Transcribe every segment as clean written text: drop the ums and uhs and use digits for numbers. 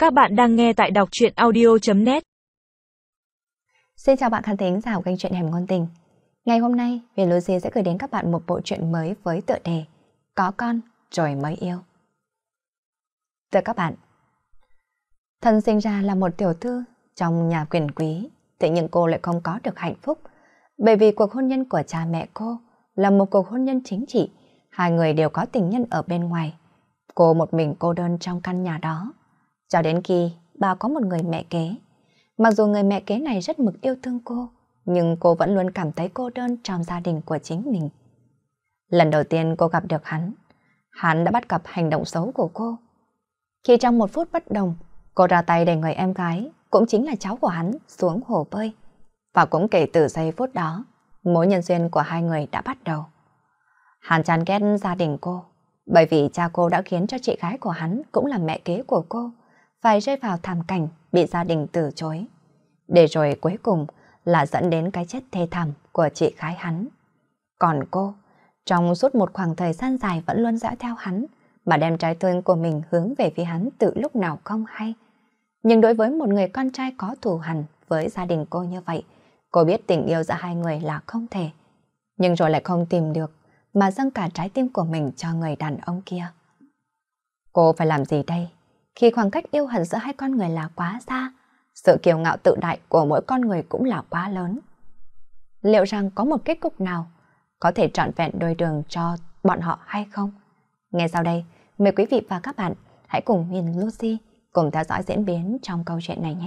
Các bạn đang nghe tại đọc truyện audio.net. Xin chào bạn khán thính giả của kênh Truyện Hẻm Ngôn Tình. Ngày hôm nay, Huyền Lucy sẽ gửi đến các bạn một bộ truyện mới với tựa đề Có con rồi mới yêu. Thưa các bạn, thân sinh ra là một tiểu thư trong nhà quyền quý, thế nhưng cô lại không có được hạnh phúc, bởi vì cuộc hôn nhân của cha mẹ cô là một cuộc hôn nhân chính trị, hai người đều có tình nhân ở bên ngoài. Cô một mình cô đơn trong căn nhà đó, cho đến khi bà có một người mẹ kế. Mặc dù người mẹ kế này rất mực yêu thương cô, nhưng cô vẫn luôn cảm thấy cô đơn trong gia đình của chính mình. Lần đầu tiên cô gặp được hắn đã bắt gặp hành động xấu của cô. Khi trong một phút bất đồng, cô ra tay đẩy người em gái, cũng chính là cháu của hắn, xuống hồ bơi. Và cũng kể từ giây phút đó, mối nhân duyên của hai người đã bắt đầu. Hắn chán ghét gia đình cô, bởi vì cha cô đã khiến cho chị gái của hắn cũng là mẹ kế của cô, phải rơi vào thảm cảnh bị gia đình từ chối. Để rồi cuối cùng là dẫn đến cái chết thê thảm của chị gái hắn. Còn cô, trong suốt một khoảng thời gian dài vẫn luôn dõi theo hắn, mà đem trái tim của mình hướng về phía hắn từ lúc nào không hay. Nhưng đối với một người con trai có thù hằn với gia đình cô như vậy, cô biết tình yêu giữa hai người là không thể. Nhưng rồi lại không tìm được, mà dâng cả trái tim của mình cho người đàn ông kia. Cô phải làm gì đây? Khi khoảng cách yêu hận giữa hai con người là quá xa, sự kiêu ngạo tự đại của mỗi con người cũng là quá lớn. Liệu rằng có một kết cục nào có thể trọn vẹn đôi đường cho bọn họ hay không? Ngay sau đây, mời quý vị và các bạn hãy cùng Huyền Lucy cùng theo dõi diễn biến trong câu chuyện này nhé.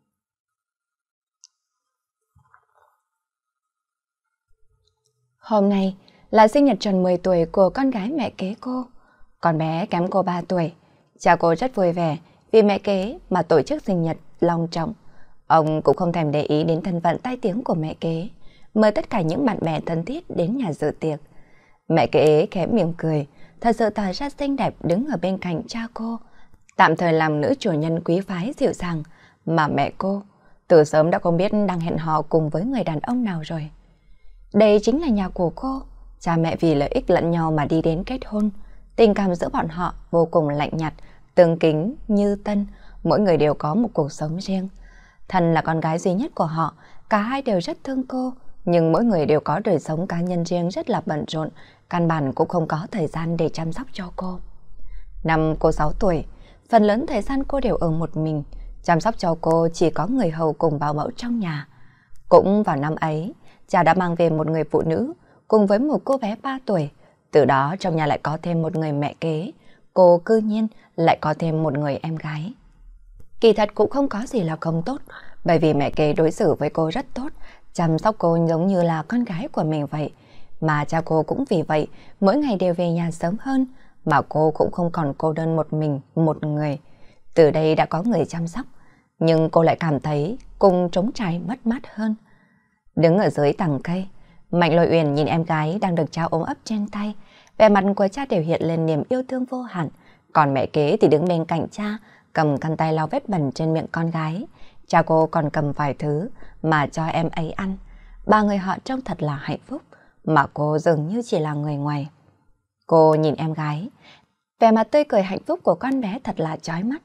Hôm nay là sinh nhật tròn 10 tuổi của con gái mẹ kế cô. Con bé kém cô 3 tuổi. Cha cô rất vui vẻ vì mẹ kế mà tổ chức sinh nhật long trọng. Ông cũng không thèm để ý đến thân phận tai tiếng của mẹ kế, mời tất cả những bạn bè thân thiết đến nhà dự tiệc. Mẹ kế khẽ mỉm cười, thật sự tỏ ra xinh đẹp đứng ở bên cạnh cha cô, tạm thời làm nữ chủ nhân quý phái dịu dàng, mà mẹ cô từ sớm đã không biết đang hẹn hò cùng với người đàn ông nào rồi. Đây chính là nhà của cô, cha mẹ vì lợi ích lẫn nhau mà đi đến kết hôn. Tình cảm giữa bọn họ vô cùng lạnh nhạt, tương kính như tân, mỗi người đều có một cuộc sống riêng. Thân là con gái duy nhất của họ, cả hai đều rất thương cô, nhưng mỗi người đều có đời sống cá nhân riêng rất là bận rộn, căn bản cũng không có thời gian để chăm sóc cho cô. Năm cô 6 tuổi, phần lớn thời gian cô đều ở một mình, chăm sóc cho cô chỉ có người hầu cùng bảo mẫu trong nhà. Cũng vào năm ấy, cha đã mang về một người phụ nữ cùng với một cô bé 3 tuổi, từ đó trong nhà lại có thêm một người mẹ kế, cô cư nhiên lại có thêm một người em gái. Kỳ thật cũng không có gì là không tốt, bởi vì mẹ kế đối xử với cô rất tốt, chăm sóc cô giống như là con gái của mình vậy. Mà cha cô cũng vì vậy, mỗi ngày đều về nhà sớm hơn, mà cô cũng không còn cô đơn một mình, một người. Từ đây đã có người chăm sóc, nhưng cô lại cảm thấy cùng trống trải mất mát hơn. Đứng ở dưới tầng cây, Mạnh Lôi Uyển nhìn em gái đang được cha ôm ấp trên tay, vẻ mặt của cha đều hiện lên niềm yêu thương vô hạn, còn mẹ kế thì đứng bên cạnh cha, cầm khăn tay lau vết bẩn trên miệng con gái. Cha cô còn cầm vài thứ mà cho em ấy ăn. Ba người họ trông thật là hạnh phúc, mà cô dường như chỉ là người ngoài. Cô nhìn em gái, vẻ mặt tươi cười hạnh phúc của con bé thật là chói mắt,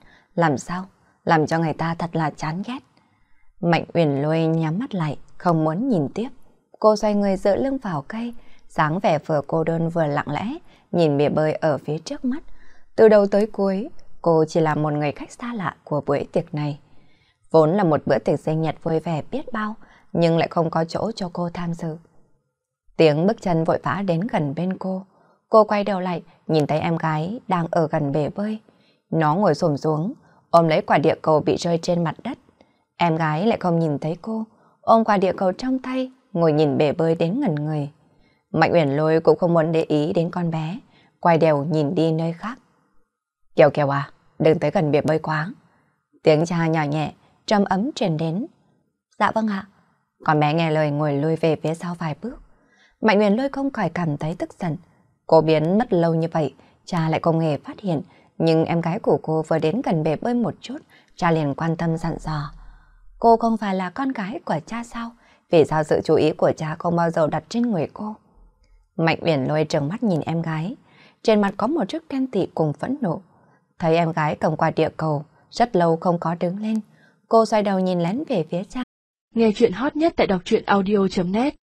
làm cho người ta thật là chán ghét. Mạnh Uyển Lôi nhắm mắt lại, không muốn nhìn tiếp. Cô xoay người dựa lưng vào cây, dáng vẻ vừa cô đơn vừa lặng lẽ, nhìn bể bơi ở phía trước mắt. Từ đầu tới cuối, cô chỉ là một người khách xa lạ của buổi tiệc này. Vốn là một bữa tiệc sinh nhật vui vẻ biết bao, nhưng lại không có chỗ cho cô tham dự. Tiếng bước chân vội vã đến gần bên cô. Cô quay đầu lại, nhìn thấy em gái đang ở gần bể bơi. Nó ngồi xổm xuống, ôm lấy quả địa cầu bị rơi trên mặt đất. Em gái lại không nhìn thấy cô, ôm quả địa cầu trong tay, ngồi nhìn bể bơi đến ngẩn người. Mạnh Uyển Lôi cũng không muốn để ý đến con bé, quay đầu nhìn đi nơi khác. Kiều Kiều à, đừng tới gần bể bơi quá. Tiếng cha nhỏ nhẹ, trầm ấm truyền đến. Dạ vâng ạ. Con bé nghe lời ngồi lui về phía sau vài bước. Mạnh Uyển Lôi không khỏi cảm thấy tức giận. Cô biến mất lâu như vậy, cha lại không hề phát hiện, nhưng em gái của cô vừa đến gần bể bơi một chút, cha liền quan tâm dặn dò. Cô không phải là con gái của cha sao? Vì sao sự chú ý của cha không bao giờ đặt trên người cô? Mạnh Uyển Lôi trừng mắt nhìn em gái, trên mặt có một chút ghen tị cùng phẫn nộ. Thấy em gái cầm quả địa cầu, rất lâu không có đứng lên. Cô xoay đầu nhìn lén về phía cha. Nghe chuyện hot nhất tại đọc truyện audio.net